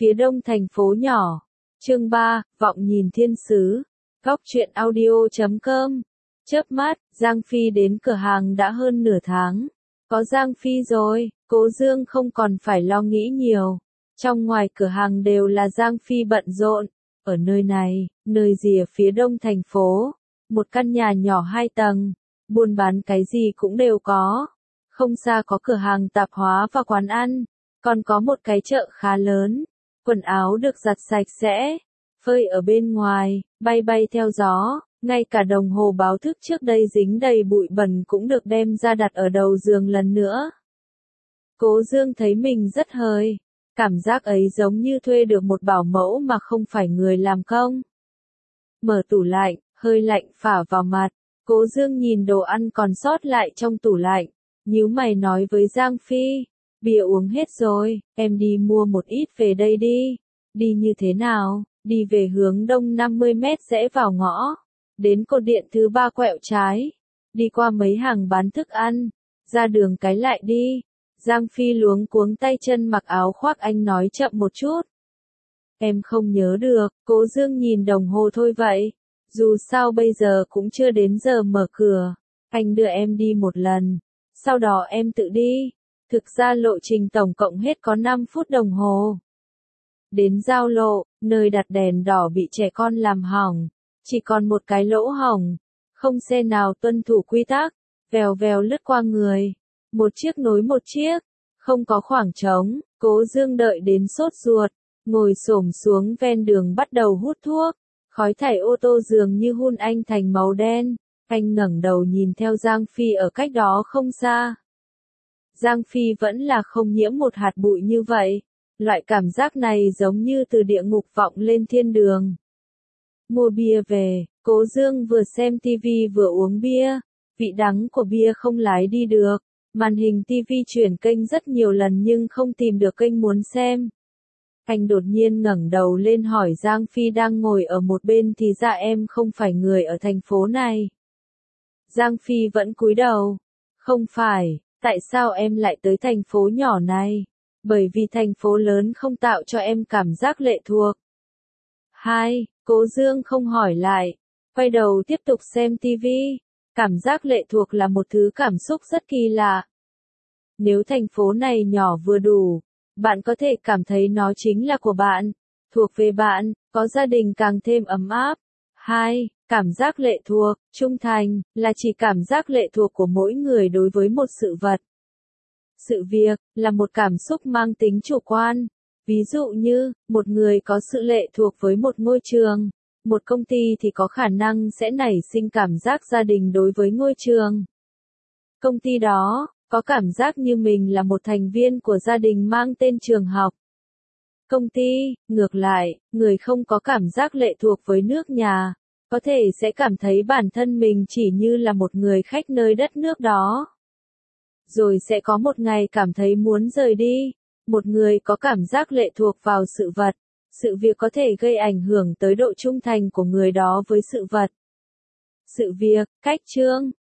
Phía đông thành phố nhỏ. Chương 3, Vọng nhìn thiên sứ. Góc truyện audio.com. Chớp mắt, Giang Phi đến cửa hàng đã hơn nửa tháng. Có Giang Phi rồi, Cố Dương không còn phải lo nghĩ nhiều. Trong ngoài cửa hàng đều là Giang Phi bận rộn. Ở nơi này, nơi rìa phía đông thành phố, một căn nhà nhỏ 2 tầng, buôn bán cái gì cũng đều có. Không xa có cửa hàng tạp hóa và quán ăn, còn có một cái chợ khá lớn. Quần áo được giặt sạch sẽ, phơi ở bên ngoài, bay bay theo gió, ngay cả đồng hồ báo thức trước đây dính đầy bụi bẩn cũng được đem ra đặt ở đầu giường lần nữa. Cố Dương thấy mình rất hời, cảm giác ấy giống như thuê được một bảo mẫu mà không phải người làm công. Mở tủ lạnh, hơi lạnh phả vào mặt, Cố Dương nhìn đồ ăn còn sót lại trong tủ lạnh, nhíu mày nói với Giang Phi, bia uống hết rồi, em đi mua một ít về đây đi. Đi như thế nào? Đi về hướng đông 50 mét rẽ vào ngõ, đến cột điện thứ 3 quẹo trái, đi qua mấy hàng bán thức ăn, ra đường cái lại đi. Giang Phi luống cuống tay chân mặc áo khoác, anh nói chậm một chút. Em không nhớ được. Cố Dương nhìn đồng hồ thôi vậy. Dù sao bây giờ cũng chưa đến giờ mở cửa. Anh đưa em đi một lần, sau đó em tự đi. Thực ra lộ trình tổng cộng hết có 5 phút đồng hồ. Đến giao lộ, nơi đặt đèn đỏ bị trẻ con làm hỏng. Chỉ còn một cái lỗ hổng. Không xe nào tuân thủ quy tắc. Vèo vèo lướt qua người. Một chiếc nối một chiếc. Không có khoảng trống. Cố Dương đợi đến sốt ruột. Ngồi xổm xuống ven đường bắt đầu hút thuốc. Khói thải ô tô dường như hun anh thành màu đen. Anh ngẩng đầu nhìn theo Giang Phi ở cách đó không xa. Giang Phi vẫn là không nhiễm một hạt bụi như vậy. Loại cảm giác này giống như từ địa ngục vọng lên thiên đường. Mua bia về, Cố Dương vừa xem tivi vừa uống bia. Vị đắng của bia không lái đi được. Màn hình tivi chuyển kênh rất nhiều lần nhưng không tìm được kênh muốn xem. Anh đột nhiên ngẩng đầu lên hỏi Giang Phi đang ngồi ở một bên, thì ra em không phải người ở thành phố này. Giang Phi vẫn cúi đầu. Không phải, tại sao em lại tới thành phố nhỏ này? Bởi vì thành phố lớn không tạo cho em cảm giác lệ thuộc. 2. Cố Dương không hỏi lại. Quay đầu tiếp tục xem tivi. Cảm giác lệ thuộc là một thứ cảm xúc rất kỳ lạ. Nếu thành phố này nhỏ vừa đủ, bạn có thể cảm thấy nó chính là của bạn, thuộc về bạn, có gia đình càng thêm ấm áp. 2. Cảm giác lệ thuộc, trung thành, là chỉ cảm giác lệ thuộc của mỗi người đối với một sự vật. Sự việc, là một cảm xúc mang tính chủ quan. Ví dụ như, một người có sự lệ thuộc với một ngôi trường, một công ty thì có khả năng sẽ nảy sinh cảm giác gia đình đối với ngôi trường. Công ty đó, có cảm giác như mình là một thành viên của gia đình mang tên trường học. Công ty, ngược lại, người không có cảm giác lệ thuộc với nước nhà, có thể sẽ cảm thấy bản thân mình chỉ như là một người khách nơi đất nước đó. Rồi sẽ có một ngày cảm thấy muốn rời đi. Một người có cảm giác lệ thuộc vào sự vật, sự việc có thể gây ảnh hưởng tới độ trung thành của người đó với sự vật. Sự việc, cách chương,